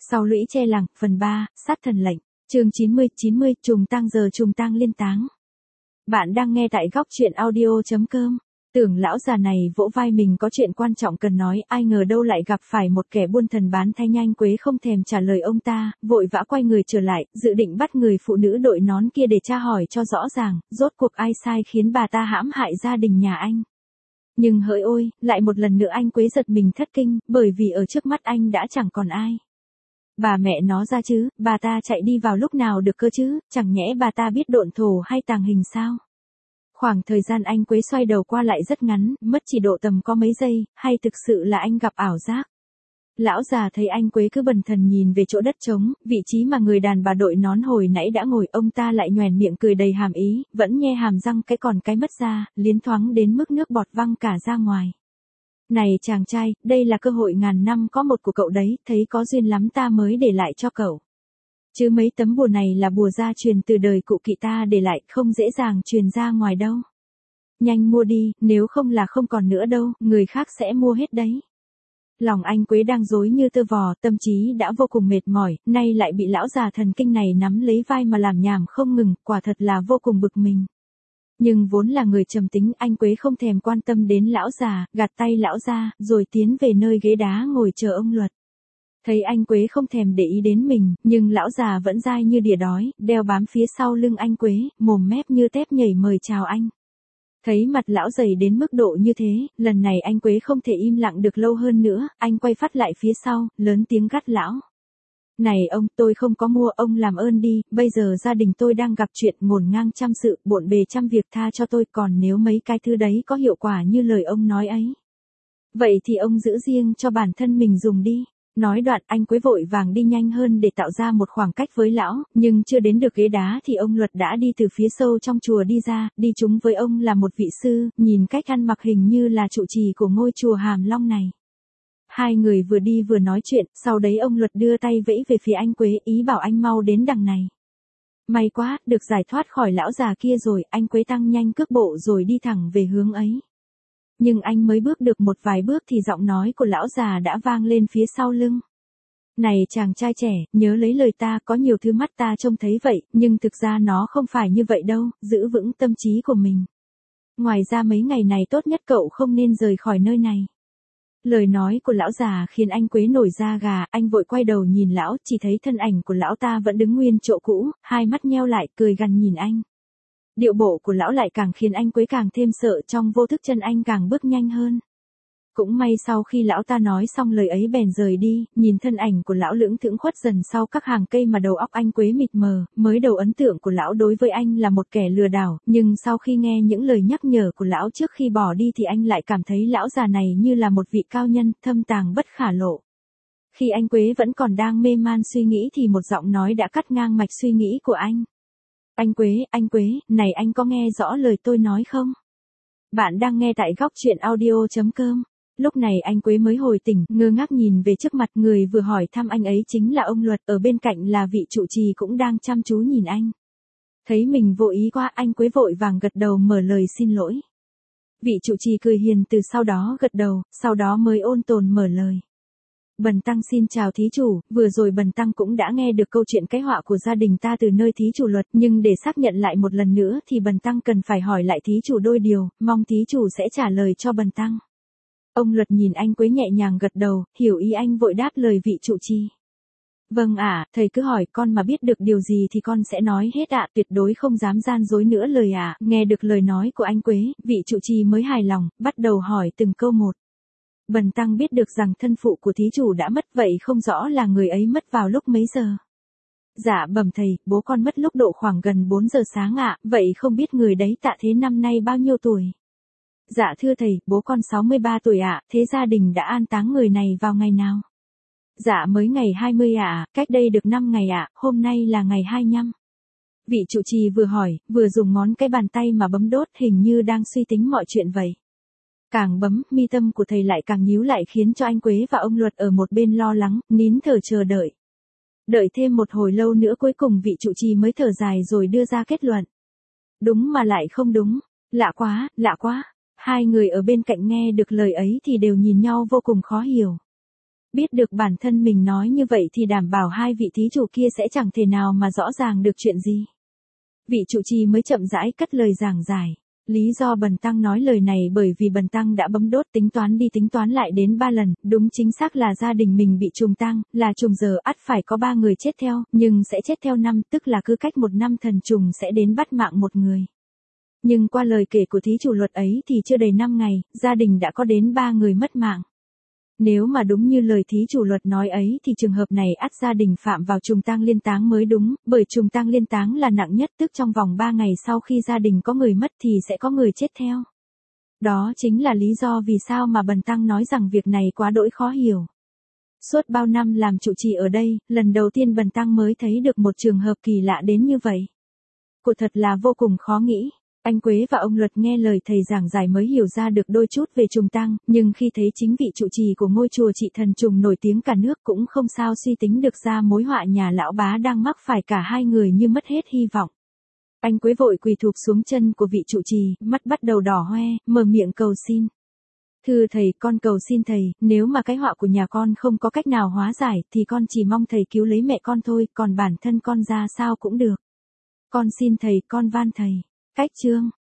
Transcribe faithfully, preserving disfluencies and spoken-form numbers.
Sau lũy che làng, phần ba, sát thần lệnh, chương chín mươi, chín mươi, trùng tang giờ trùng tang liên táng. Bạn đang nghe tại góc truyện audio chấm com. Tưởng lão già này vỗ vai mình có chuyện quan trọng cần nói, ai ngờ đâu lại gặp phải một kẻ buôn thần bán thai. Nhanh Quế không thèm trả lời ông ta, vội vã quay người trở lại, dự định bắt người phụ nữ đội nón kia để tra hỏi cho rõ ràng, rốt cuộc ai sai khiến bà ta hãm hại gia đình nhà anh. Nhưng hỡi ôi, lại một lần nữa anh Quế giật mình thất kinh, bởi vì ở trước mắt anh đã chẳng còn ai. Bà mẹ nó ra chứ, bà ta chạy đi vào lúc nào được cơ chứ, chẳng nhẽ bà ta biết độn thổ hay tàng hình sao? Khoảng thời gian anh Quế xoay đầu qua lại rất ngắn, mất chỉ độ tầm có mấy giây, hay thực sự là anh gặp ảo giác? Lão già thấy anh Quế cứ bần thần nhìn về chỗ đất trống, vị trí mà người đàn bà đội nón hồi nãy đã ngồi, ông ta lại nhoẻn miệng cười đầy hàm ý, vẫn nhe hàm răng cái còn cái mất ra, liến thoáng đến mức nước bọt văng cả ra ngoài. Này chàng trai, đây là cơ hội ngàn năm có một của cậu đấy, thấy có duyên lắm ta mới để lại cho cậu. Chứ mấy tấm bùa này là bùa gia truyền từ đời cụ kỵ ta để lại, không dễ dàng truyền ra ngoài đâu. Nhanh mua đi, nếu không là không còn nữa đâu, người khác sẽ mua hết đấy. Lòng anh Quế đang rối như tơ vò, tâm trí đã vô cùng mệt mỏi, nay lại bị lão già thần kinh này nắm lấy vai mà làm nhảm không ngừng, quả thật là vô cùng bực mình. Nhưng vốn là người trầm tính, anh Quế không thèm quan tâm đến lão già, gạt tay lão ra, rồi tiến về nơi ghế đá ngồi chờ ông Luật. Thấy anh Quế không thèm để ý đến mình, nhưng lão già vẫn dai như đỉa đói, đeo bám phía sau lưng anh Quế, mồm mép như tép nhảy mời chào anh. Thấy mặt lão dày đến mức độ như thế, lần này anh Quế không thể im lặng được lâu hơn nữa, anh quay phát lại phía sau, lớn tiếng gắt lão. Này ông, tôi không có mua, ông làm ơn đi, bây giờ gia đình tôi đang gặp chuyện ngổn ngang trăm sự, bộn bề trăm việc, tha cho tôi, còn nếu mấy cái thứ đấy có hiệu quả như lời ông nói ấy. Vậy thì ông giữ riêng cho bản thân mình dùng đi. Nói đoạn anh Quế vội vàng đi nhanh hơn để tạo ra một khoảng cách với lão, nhưng chưa đến được ghế đá thì ông Luật đã đi từ phía sâu trong chùa đi ra, đi chung với ông là một vị sư, nhìn cách ăn mặc hình như là trụ trì của ngôi chùa Hàm Long này. Hai người vừa đi vừa nói chuyện, sau đấy ông Luật đưa tay vẫy về phía anh Quế, ý bảo anh mau đến đằng này. May quá, được giải thoát khỏi lão già kia rồi, anh Quế tăng nhanh cước bộ rồi đi thẳng về hướng ấy. Nhưng anh mới bước được một vài bước thì giọng nói của lão già đã vang lên phía sau lưng. Này chàng trai trẻ, nhớ lấy lời ta, có nhiều thứ mắt ta trông thấy vậy, nhưng thực ra nó không phải như vậy đâu, giữ vững tâm trí của mình. Ngoài ra mấy ngày này tốt nhất cậu không nên rời khỏi nơi này. Lời nói của lão già khiến anh Quế nổi da gà, anh vội quay đầu nhìn lão, chỉ thấy thân ảnh của lão ta vẫn đứng nguyên chỗ cũ, hai mắt nheo lại, cười gằn nhìn anh. Điệu bộ của lão lại càng khiến anh Quế càng thêm sợ, trong vô thức chân anh càng bước nhanh hơn. Cũng may sau khi lão ta nói xong lời ấy bèn rời đi, nhìn thân ảnh của lão lững thững khuất dần sau các hàng cây mà đầu óc anh Quế mịt mờ, mới đầu ấn tượng của lão đối với anh là một kẻ lừa đảo, nhưng sau khi nghe những lời nhắc nhở của lão trước khi bỏ đi thì anh lại cảm thấy lão già này như là một vị cao nhân, thâm tàng bất khả lộ. Khi anh Quế vẫn còn đang mê man suy nghĩ thì một giọng nói đã cắt ngang mạch suy nghĩ của anh. Anh Quế, anh Quế, này anh có nghe rõ lời tôi nói không? Bạn đang nghe tại góc truyện audio chấm com. Lúc này anh Quế mới hồi tỉnh, ngơ ngác nhìn về trước mặt, người vừa hỏi thăm anh ấy chính là ông Luật, ở bên cạnh là vị trụ trì cũng đang chăm chú nhìn anh. Thấy mình vô ý quá, anh Quế vội vàng gật đầu mở lời xin lỗi. Vị trụ trì cười hiền từ sau đó gật đầu, sau đó mới ôn tồn mở lời. Bần tăng xin chào thí chủ, vừa rồi bần tăng cũng đã nghe được câu chuyện cái họa của gia đình ta từ nơi thí chủ Luật, nhưng để xác nhận lại một lần nữa thì bần tăng cần phải hỏi lại thí chủ đôi điều, mong thí chủ sẽ trả lời cho bần tăng. Ông Luật nhìn anh Quế nhẹ nhàng gật đầu, hiểu ý anh vội đáp lời vị trụ trì. Vâng ạ, thầy cứ hỏi, con mà biết được điều gì thì con sẽ nói hết ạ, tuyệt đối không dám gian dối nữa lời ạ. Nghe được lời nói của anh Quế, vị trụ trì mới hài lòng, bắt đầu hỏi từng câu một. Bần tăng biết được rằng thân phụ của thí chủ đã mất, vậy không rõ là người ấy mất vào lúc mấy giờ? Dạ bẩm thầy, bố con mất lúc độ khoảng gần bốn giờ sáng ạ, vậy không biết người đấy tạ thế năm nay bao nhiêu tuổi? Dạ thưa thầy, bố con sáu mươi ba tuổi ạ, thế gia đình đã an táng người này vào ngày nào? Dạ mới ngày hai mươi ạ, cách đây được năm ngày ạ, hôm nay là ngày hai mươi lăm. Vị trụ trì vừa hỏi, vừa dùng ngón cái bàn tay mà bấm đốt, hình như đang suy tính mọi chuyện vậy. Càng bấm, mi tâm của thầy lại càng nhíu lại, khiến cho anh Quế và ông Luật ở một bên lo lắng, nín thở chờ đợi. Đợi thêm một hồi lâu nữa cuối cùng vị trụ trì mới thở dài rồi đưa ra kết luận. Đúng mà lại không đúng, lạ quá, lạ quá. Hai người ở bên cạnh nghe được lời ấy thì đều nhìn nhau vô cùng khó hiểu. Biết được bản thân mình nói như vậy thì đảm bảo hai vị thí chủ kia sẽ chẳng thể nào mà rõ ràng được chuyện gì. Vị trụ trì mới chậm rãi cất lời giảng giải. Lý do Bần Tăng nói lời này bởi vì Bần Tăng đã bấm đốt tính toán đi tính toán lại đến ba lần, đúng chính xác là gia đình mình bị trùng tang, là trùng giờ ắt phải có ba người chết theo, nhưng sẽ chết theo năm, tức là cứ cách một năm thần trùng sẽ đến bắt mạng một người. Nhưng qua lời kể của thí chủ Luật ấy thì chưa đầy năm ngày, gia đình đã có đến ba người mất mạng. Nếu mà đúng như lời thí chủ Luật nói ấy thì trường hợp này ắt gia đình phạm vào trùng tang liên táng mới đúng, bởi trùng tang liên táng là nặng nhất, tức trong vòng ba ngày sau khi gia đình có người mất thì sẽ có người chết theo. Đó chính là lý do vì sao mà Bần Tăng nói rằng việc này quá đỗi khó hiểu. Suốt bao năm làm trụ trì ở đây, lần đầu tiên Bần Tăng mới thấy được một trường hợp kỳ lạ đến như vậy. Cuộc thật là vô cùng khó nghĩ. Anh Quế và ông Luật nghe lời thầy giảng giải mới hiểu ra được đôi chút về trùng tang, nhưng khi thấy chính vị trụ trì của ngôi chùa Trị Thần Trùng nổi tiếng cả nước cũng không sao suy tính được ra mối họa nhà lão bá đang mắc phải cả hai người như mất hết hy vọng. Anh Quế vội quỳ thụp xuống chân của vị trụ trì, mắt bắt đầu đỏ hoe, mở miệng cầu xin. Thưa thầy, con cầu xin thầy, nếu mà cái họa của nhà con không có cách nào hóa giải thì con chỉ mong thầy cứu lấy mẹ con thôi, còn bản thân con ra sao cũng được. Con xin thầy, con van thầy. Cách chương